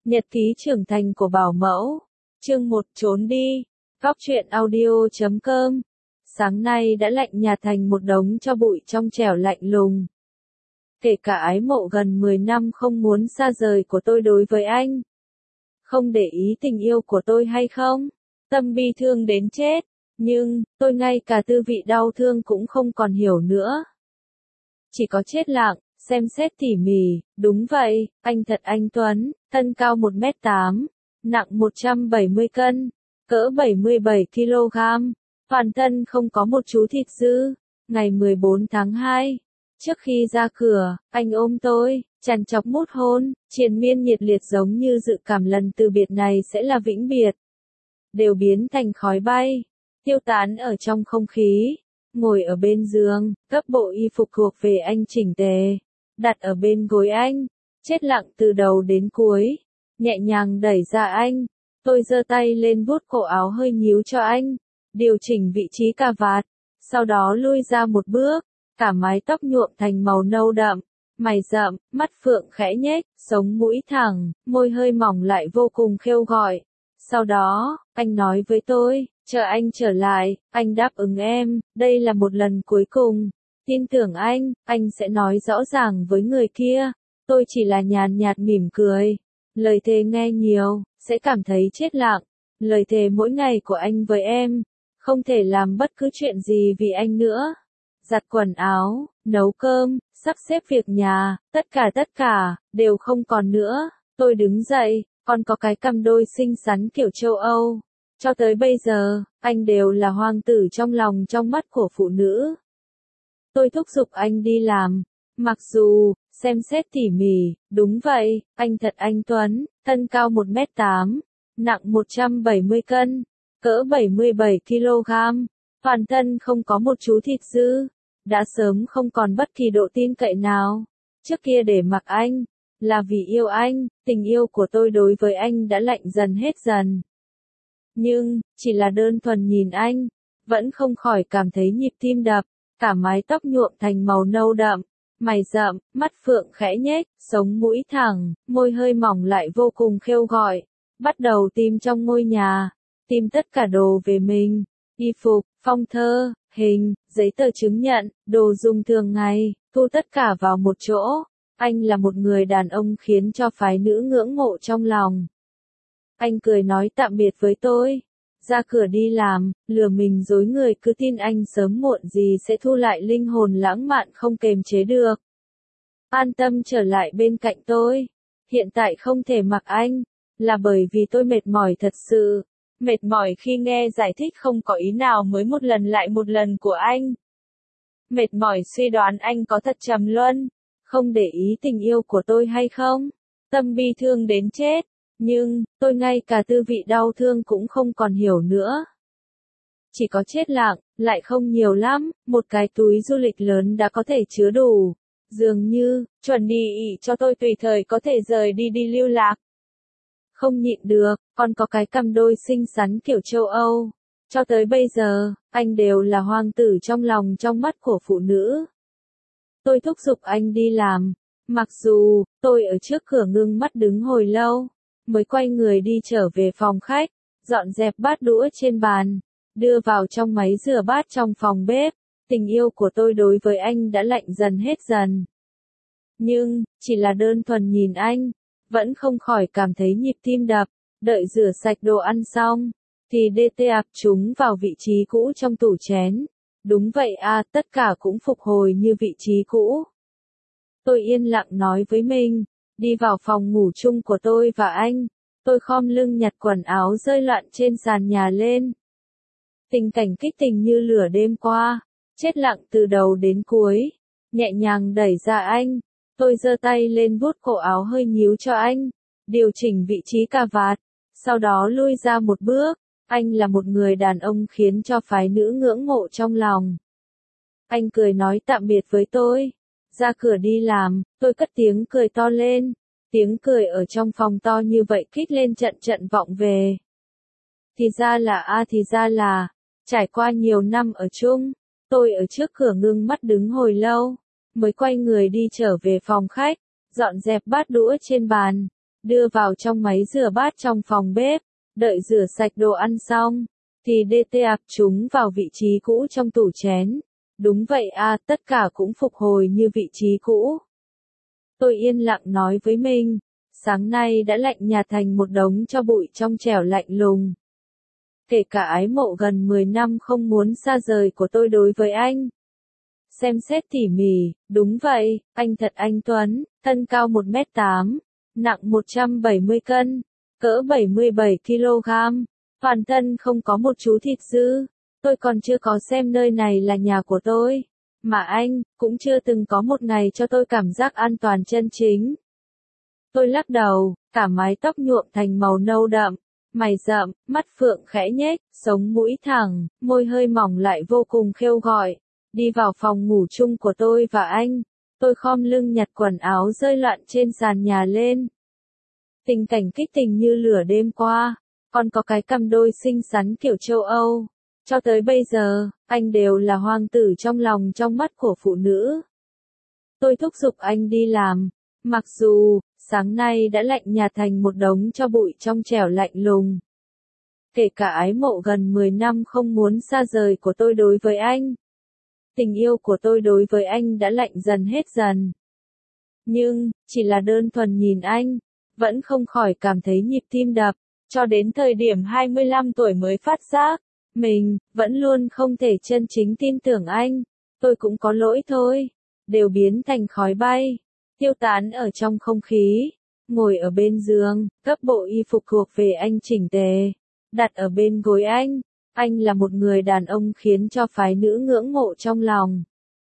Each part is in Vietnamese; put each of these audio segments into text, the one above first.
Nhật ký trưởng thành của bảo mẫu. Chương 1 trốn đi. Góc truyện audio.com. Sáng nay đã lạnh nhạt thành một đống tro bụi trong trẻo lạnh lùng. Kể cả ái mộ gần 10 năm không muốn xa rời của tôi đối với anh. Không để ý tình yêu của tôi hay không? Tâm bi thương đến chết. Nhưng, tôi ngay cả tư vị đau thương cũng không còn hiểu nữa. Chỉ có chết lặng, xem xét tỉ mỉ, đúng vậy, anh thật anh tuấn, thân cao 1m8, nặng 170 cân, cỡ 77 kg, toàn thân không có một chú thịt dư. Ngày 14 tháng 2, trước khi ra cửa, anh ôm tôi, trằn trọc mút hôn, triền miên nhiệt liệt giống như dự cảm lần từ biệt này sẽ là vĩnh biệt. Đều biến thành khói bay, tiêu tán ở trong không khí. Ngồi ở bên giường, các bộ y phục thuộc về anh chỉnh tề, đặt ở bên gối anh, chết lặng từ đầu đến cuối, nhẹ nhàng đẩy ra anh. Tôi giơ tay lên vuốt cổ áo hơi nhíu cho anh, điều chỉnh vị trí cà vạt, sau đó lui ra một bước, cả mái tóc nhuộm thành màu nâu đậm, mày rậm, mắt phượng khẽ nhếch, sống mũi thẳng, môi hơi mỏng lại vô cùng khêu gợi. Sau đó, anh nói với tôi, chờ anh trở lại, anh đáp ứng em, đây là một lần cuối cùng. Tin tưởng anh sẽ nói rõ ràng với người kia. Tôi chỉ là nhàn nhạt mỉm cười. Lời thề nghe nhiều, sẽ cảm thấy chết lặng. Lời thề mỗi ngày của anh với em, không thể làm bất cứ chuyện gì vì anh nữa. Giặt quần áo, nấu cơm, sắp xếp việc nhà, tất cả, đều không còn nữa. Tôi đứng dậy, còn có cái cằm đôi xinh xắn kiểu châu Âu. Cho tới bây giờ, anh đều là hoàng tử trong lòng trong mắt của phụ nữ. Tôi thúc giục anh đi làm. Mặc dù, xem xét tỉ mỉ, đúng vậy, anh thật anh tuấn, thân cao 1m8, nặng 170 cân, cỡ 77 kg, toàn thân không có một chú thịt dư, đã sớm không còn bất kỳ độ tin cậy nào. Trước kia để mặc anh, là vì yêu anh, tình yêu của tôi đối với anh đã lạnh dần hết dần. Nhưng, chỉ là đơn thuần nhìn anh, vẫn không khỏi cảm thấy nhịp tim đập, cả mái tóc nhuộm thành màu nâu đậm, mày rậm, mắt phượng khẽ nhếch, sống mũi thẳng, môi hơi mỏng lại vô cùng khêu gợi. Bắt đầu tìm trong ngôi nhà, tìm tất cả đồ về mình, y phục, phong thơ, hình, giấy tờ chứng nhận, đồ dùng thường ngày, thu tất cả vào một chỗ. Anh là một người đàn ông khiến cho phái nữ ngưỡng mộ trong lòng. Anh cười nói tạm biệt với tôi, ra cửa đi làm, lừa mình dối người, cứ tin anh sớm muộn gì sẽ thu lại linh hồn lãng mạn không kềm chế được. An tâm trở lại bên cạnh tôi. Hiện tại không thể mặc anh, là bởi vì tôi mệt mỏi thật sự. Mệt mỏi khi nghe giải thích không có ý nào mới một lần lại một lần của anh. Mệt mỏi suy đoán anh có thật trầm luân, không để ý tình yêu của tôi hay không. Tâm bi thương đến chết. Nhưng, tôi ngay cả tư vị đau thương cũng không còn hiểu nữa. Chỉ có chết lặng, lại không nhiều lắm, một cái túi du lịch lớn đã có thể chứa đủ. Dường như, chuẩn đi ỉ cho tôi tùy thời có thể rời đi lưu lạc. Không nhịn được, còn có cái cằm đôi xinh xắn kiểu châu Âu. Cho tới bây giờ, anh đều là hoàng tử trong lòng trong mắt của phụ nữ. Tôi thúc giục anh đi làm. Mặc dù, tôi ở trước cửa ngưng mắt đứng hồi lâu, mới quay người đi trở về phòng khách, dọn dẹp bát đũa trên bàn, đưa vào trong máy rửa bát trong phòng bếp. Tình yêu của tôi đối với anh đã lạnh dần hết dần. Nhưng, chỉ là đơn thuần nhìn anh, vẫn không khỏi cảm thấy nhịp tim đập. Đợi rửa sạch đồ ăn xong, thì ạp chúng vào vị trí cũ trong tủ chén. Đúng vậy tất cả cũng phục hồi như vị trí cũ. Tôi yên lặng nói với mình, đi vào phòng ngủ chung của tôi và anh. Tôi khom lưng nhặt quần áo rơi loạn trên sàn nhà lên. Tình cảnh kích tình như lửa đêm qua, chết lặng từ đầu đến cuối, nhẹ nhàng đẩy ra anh. Tôi giơ tay lên vuốt cổ áo hơi nhíu cho anh, điều chỉnh vị trí cà vạt, sau đó lui ra một bước. Anh là một người đàn ông khiến cho phái nữ ngưỡng mộ trong lòng. Anh cười nói tạm biệt với tôi, ra cửa đi làm. Tôi cất tiếng cười to lên. Tiếng cười ở trong phòng to như vậy kích lên trận vọng về. Thì ra là, trải qua nhiều năm ở chung, tôi ở trước cửa ngưng mắt đứng hồi lâu, mới quay người đi trở về phòng khách, dọn dẹp bát đũa trên bàn, đưa vào trong máy rửa bát trong phòng bếp, đợi rửa sạch đồ ăn xong, thì DT ạp chúng vào vị trí cũ trong tủ chén. Đúng vậy à, tất cả cũng phục hồi như vị trí cũ. Tôi yên lặng nói với mình, sáng nay đã lạnh nhạt thành một đống tro bụi trong trẻo lạnh lùng. Kể cả ái mộ gần 10 năm không muốn xa rời của tôi đối với anh. Xem xét tỉ mỉ, đúng vậy, anh thật anh tuấn, thân cao 1m8, nặng 170 cân, cỡ 77 kg, toàn thân không có một chú thịt dư. Tôi còn chưa có xem nơi này là nhà của tôi, mà anh cũng chưa từng có một ngày cho tôi cảm giác an toàn chân chính. Tôi lắc đầu, cả mái tóc nhuộm thành màu nâu đậm, mày rậm, mắt phượng khẽ nhếch, sống mũi thẳng, môi hơi mỏng lại vô cùng khêu gợi. Đi vào phòng ngủ chung của tôi và anh, tôi khom lưng nhặt quần áo rơi loạn trên sàn nhà lên. Tình cảnh kích tình như lửa đêm qua, còn có cái cằm đôi xinh xắn kiểu châu Âu. Cho tới bây giờ, anh đều là hoàng tử trong lòng trong mắt của phụ nữ. Tôi thúc giục anh đi làm, mặc dù, sáng nay đã lạnh nhạt thành một đống tro bụi trong trẻo lạnh lùng. Kể cả ái mộ gần 10 năm không muốn xa rời của tôi đối với anh. Tình yêu của tôi đối với anh đã lạnh dần hết dần. Nhưng, chỉ là đơn thuần nhìn anh, vẫn không khỏi cảm thấy nhịp tim đập, cho đến thời điểm 25 tuổi mới phát giác. Mình, vẫn luôn không thể chân chính tin tưởng anh, tôi cũng có lỗi thôi, đều biến thành khói bay, tiêu tán ở trong không khí, ngồi ở bên giường, gấp bộ y phục thuộc về anh chỉnh tề, đặt ở bên gối anh là một người đàn ông khiến cho phái nữ ngưỡng mộ trong lòng.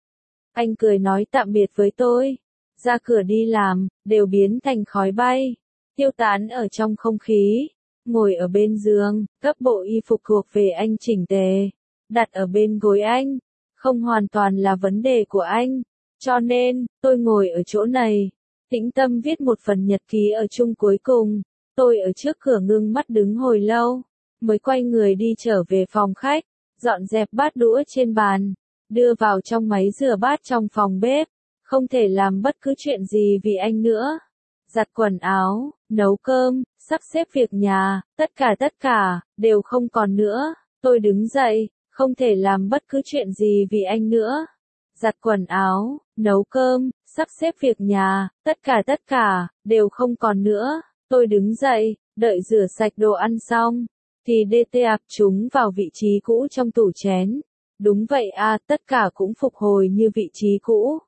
Anh cười nói tạm biệt với tôi, ra cửa đi làm, đều biến thành khói bay, tiêu tán ở trong không khí. Ngồi ở bên giường, gấp bộ y phục thuộc về anh chỉnh tề, đặt ở bên gối anh, không hoàn toàn là vấn đề của anh, cho nên, tôi ngồi ở chỗ này, tĩnh tâm viết một phần nhật ký ở chung cuối cùng, tôi ở trước cửa ngưng mắt đứng hồi lâu, mới quay người đi trở về phòng khách, dọn dẹp bát đũa trên bàn, đưa vào trong máy rửa bát trong phòng bếp, không thể làm bất cứ chuyện gì vì anh nữa. Giặt quần áo, nấu cơm, sắp xếp việc nhà, tất cả, đều không còn nữa. Tôi đứng dậy, không thể làm bất cứ chuyện gì vì anh nữa. Giặt quần áo, nấu cơm, sắp xếp việc nhà, tất cả, đều không còn nữa. Tôi đứng dậy, đợi rửa sạch đồ ăn xong, thì DT ạp chúng vào vị trí cũ trong tủ chén. Đúng vậy à, tất cả cũng phục hồi như vị trí cũ.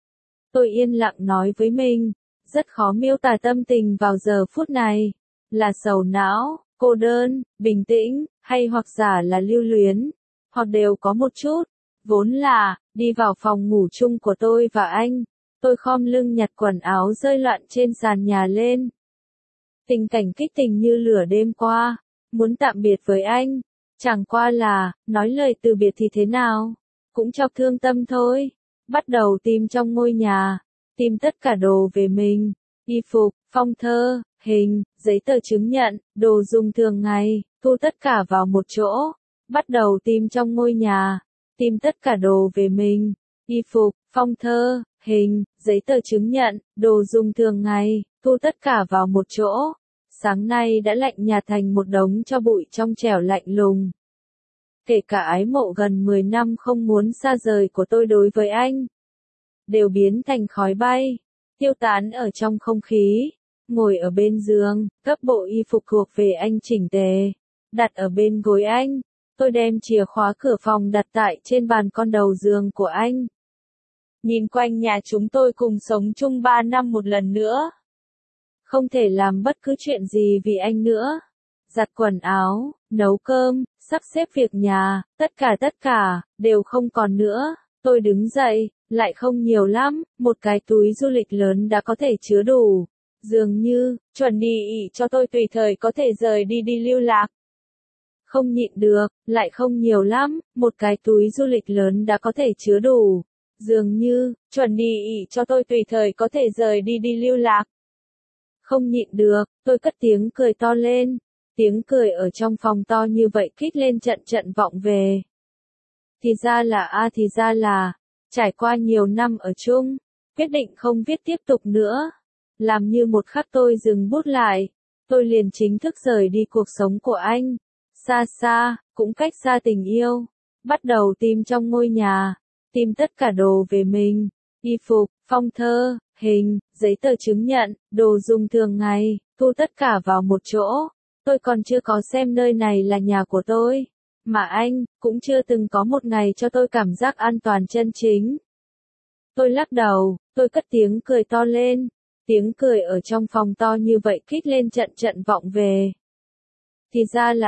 Tôi yên lặng nói với mình. Rất khó miêu tả tâm tình vào giờ phút này, là sầu não, cô đơn, bình tĩnh, hay hoặc giả là lưu luyến, hoặc đều có một chút. Vốn là, đi vào phòng ngủ chung của tôi và anh, tôi khom lưng nhặt quần áo rơi loạn trên sàn nhà lên. Tình cảnh kích tình như lửa đêm qua, muốn tạm biệt với anh, chẳng qua là, nói lời từ biệt thì thế nào, cũng chọc thương tâm thôi. Bắt đầu tìm trong ngôi nhà. Tìm tất cả đồ về mình, y phục, phong thơ, hình, giấy tờ chứng nhận, đồ dùng thường ngày, thu tất cả vào một chỗ. Bắt đầu tìm trong ngôi nhà, tìm tất cả đồ về mình, y phục, phong thơ, hình, giấy tờ chứng nhận, đồ dùng thường ngày, thu tất cả vào một chỗ. Sáng nay đã lạnh nhạt thành một đống tro bụi trong trẻo lạnh lùng. Kể cả ái mộ gần 10 năm không muốn xa rời của tôi đối với anh. Đều biến thành khói bay, tiêu tán ở trong không khí, ngồi ở bên giường, gấp bộ y phục thuộc về anh chỉnh tề, đặt ở bên gối anh, tôi đem chìa khóa cửa phòng đặt tại trên bàn con đầu giường của anh. Nhìn quanh nhà chúng tôi cùng sống chung 3 năm một lần nữa. Không thể làm bất cứ chuyện gì vì anh nữa. Giặt quần áo, nấu cơm, sắp xếp việc nhà, tất cả, đều không còn nữa. Tôi đứng dậy, lại không nhiều lắm, một cái túi du lịch lớn đã có thể chứa đủ. Dường như, chuẩn đi ỉ cho tôi tùy thời có thể rời đi lưu lạc. Không nhịn được, lại không nhiều lắm, một cái túi du lịch lớn đã có thể chứa đủ. Dường như, chuẩn đi ỉ cho tôi tùy thời có thể rời đi lưu lạc. Không nhịn được, tôi cất tiếng cười to lên. Tiếng cười ở trong phòng to như vậy kích lên trận vọng về. Thì ra là, trải qua nhiều năm ở chung, quyết định không viết tiếp tục nữa. Làm như một khắc tôi dừng bút lại, tôi liền chính thức rời đi cuộc sống của anh. Xa xa, cũng cách xa tình yêu. Bắt đầu tìm trong ngôi nhà, tìm tất cả đồ về mình, y phục, phong thơ, hình, giấy tờ chứng nhận, đồ dùng thường ngày, thu tất cả vào một chỗ. Tôi còn chưa có xem nơi này là nhà của tôi, mà anh cũng chưa từng có một ngày cho tôi cảm giác an toàn chân chính. Tôi lắc đầu, tôi cất tiếng cười to lên. Tiếng cười ở trong phòng to như vậy kích lên trận trận vọng về. Thì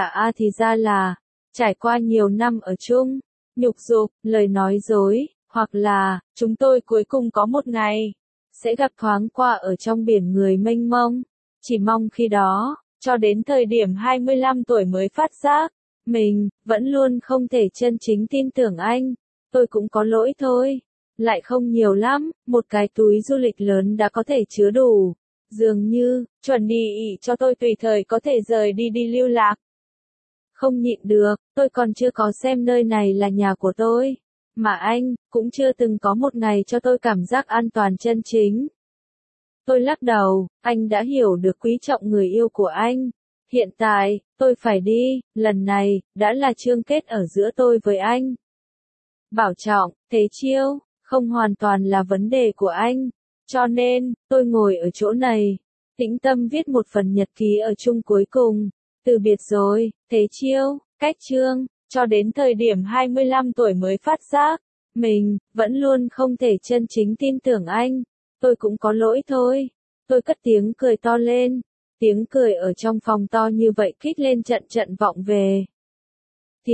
ra là, trải qua nhiều năm ở chung, nhục dục, lời nói dối, hoặc là, chúng tôi cuối cùng có một ngày, sẽ gặp thoáng qua ở trong biển người mênh mông. Chỉ mong khi đó, cho đến thời điểm 25 tuổi mới phát giác, mình, vẫn luôn không thể chân chính tin tưởng anh. Tôi cũng có lỗi thôi. Lại không nhiều lắm, một cái túi du lịch lớn đã có thể chứa đủ. Dường như, chuẩn đi ỉ cho tôi tùy thời có thể rời đi lưu lạc. Không nhịn được, tôi còn chưa có xem nơi này là nhà của tôi. Mà anh, cũng chưa từng có một ngày cho tôi cảm giác an toàn chân chính. Tôi lắc đầu, anh đã hiểu được quý trọng người yêu của anh. Hiện tại, tôi phải đi, lần này, đã là chương kết ở giữa tôi với anh. Bảo trọng, Thế Chiêu, không hoàn toàn là vấn đề của anh. Cho nên, tôi ngồi ở chỗ này, tĩnh tâm viết một phần nhật ký ở chung cuối cùng. Từ biệt rồi, Thế Chiêu, cách chương, cho đến thời điểm 25 tuổi mới phát giác. Mình, vẫn luôn không thể chân chính tin tưởng anh. Tôi cũng có lỗi thôi. Tôi cất tiếng cười to lên. Tiếng cười ở trong phòng to như vậy kích lên trận trận vọng về. Thì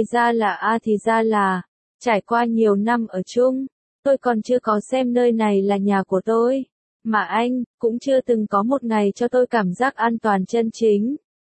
ra là, trải qua nhiều năm ở chung, tôi còn chưa có xem nơi này là nhà của tôi. Mà anh, cũng chưa từng có một ngày cho tôi cảm giác an toàn chân chính.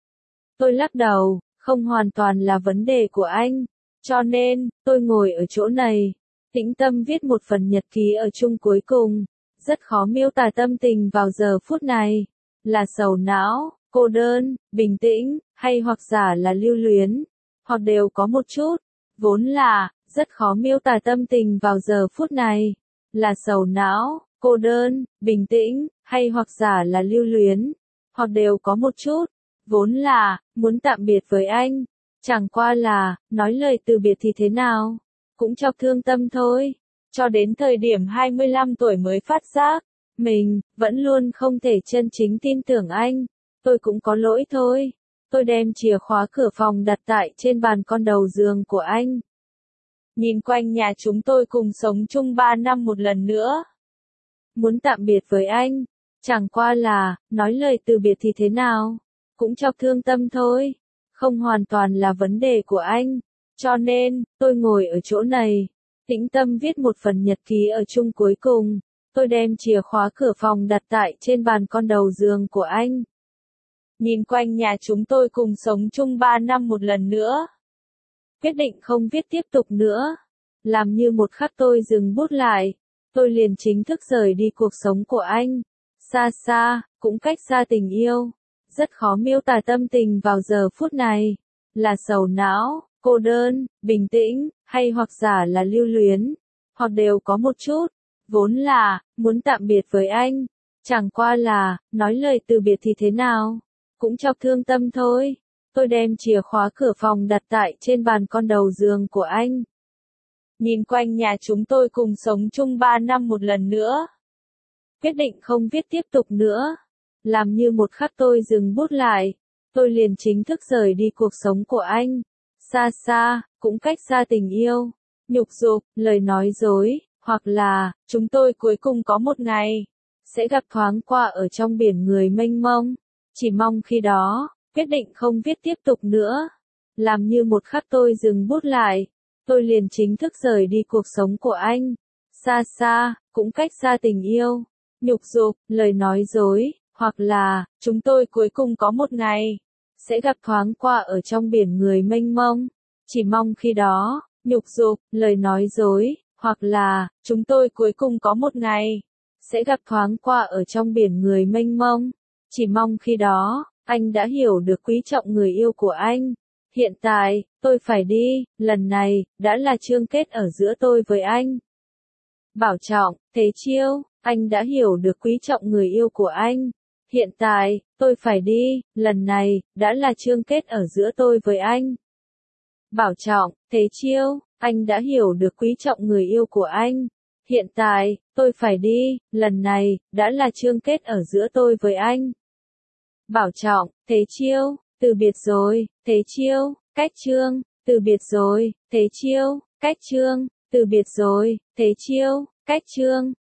Tôi lắc đầu, không hoàn toàn là vấn đề của anh. Cho nên, tôi ngồi ở chỗ này, tĩnh tâm viết một phần nhật ký ở chung cuối cùng. Rất khó miêu tả tâm tình vào giờ phút này. Là sầu não, cô đơn, bình tĩnh, hay hoặc giả là lưu luyến. Hoặc đều có một chút. Vốn là, rất khó miêu tả tâm tình vào giờ phút này. Là sầu não, cô đơn, bình tĩnh, hay hoặc giả là lưu luyến. Hoặc đều có một chút. Vốn là, muốn tạm biệt với anh. Chẳng qua là, nói lời từ biệt thì thế nào. Cũng chọc thương tâm thôi. Cho đến thời điểm 25 tuổi mới phát giác. Mình, vẫn luôn không thể chân chính tin tưởng anh. Tôi cũng có lỗi thôi. Tôi đem chìa khóa cửa phòng đặt tại trên bàn con đầu giường của anh. Nhìn quanh nhà chúng tôi cùng sống chung 3 năm một lần nữa. Muốn tạm biệt với anh. Chẳng qua là, nói lời từ biệt thì thế nào. Cũng chọc thương tâm thôi. Không hoàn toàn là vấn đề của anh. Cho nên, tôi ngồi ở chỗ này, tĩnh tâm viết một phần nhật ký ở chung cuối cùng. Tôi đem chìa khóa cửa phòng đặt tại trên bàn con đầu giường của anh. Nhìn quanh nhà chúng tôi cùng sống chung 3 năm một lần nữa. Quyết định không viết tiếp tục nữa. Làm như một khắc tôi dừng bút lại. Tôi liền chính thức rời đi cuộc sống của anh. Xa xa, cũng cách xa tình yêu. Rất khó miêu tả tâm tình vào giờ phút này. Là sầu não, cô đơn, bình tĩnh, hay hoặc giả là lưu luyến. Hoặc đều có một chút. Vốn là, muốn tạm biệt với anh. Chẳng qua là, nói lời từ biệt thì thế nào. Cũng chọc thương tâm thôi. Tôi đem chìa khóa cửa phòng đặt tại trên bàn con đầu giường của anh. Nhìn quanh nhà chúng tôi cùng sống chung 3 năm một lần nữa. Quyết định không viết tiếp tục nữa. Làm như một khắc tôi dừng bút lại. Tôi liền chính thức rời đi cuộc sống của anh. Xa xa, cũng cách xa tình yêu. Nhục dục, lời nói dối, hoặc là, chúng tôi cuối cùng có một ngày, sẽ gặp thoáng qua ở trong biển người mênh mông. Chỉ mong khi đó, quyết định không viết tiếp tục nữa. Làm như một khắc tôi dừng bút lại. Tôi liền chính thức rời đi cuộc sống của anh. Xa xa, cũng cách xa tình yêu. Nhục dục, lời nói dối, hoặc là, chúng tôi cuối cùng có một ngày, sẽ gặp thoáng qua ở trong biển người mênh mông. Chỉ mong khi đó, nhục dục, lời nói dối, hoặc là, chúng tôi cuối cùng có một ngày, sẽ gặp thoáng qua ở trong biển người mênh mông. Chỉ mong khi đó, anh đã hiểu được quý trọng người yêu của anh. Hiện tại, tôi phải đi, lần này, đã là chương kết ở giữa tôi với anh. Bảo trọng, Thế Chiêu. Anh đã hiểu được quý trọng người yêu của anh. Hiện tại, tôi phải đi, lần này, đã là chương kết ở giữa tôi với anh. Bảo Trọng, Thế Chiêu, anh đã hiểu được quý trọng người yêu của anh. Hiện tại, tôi phải đi, lần này, đã là chương kết ở giữa tôi với anh. Bảo Trọng, Thế Chiêu, từ biệt rồi, Thế Chiêu, cách chương, từ biệt rồi, Thế Chiêu, cách chương, từ biệt rồi, Thế Chiêu, cách chương.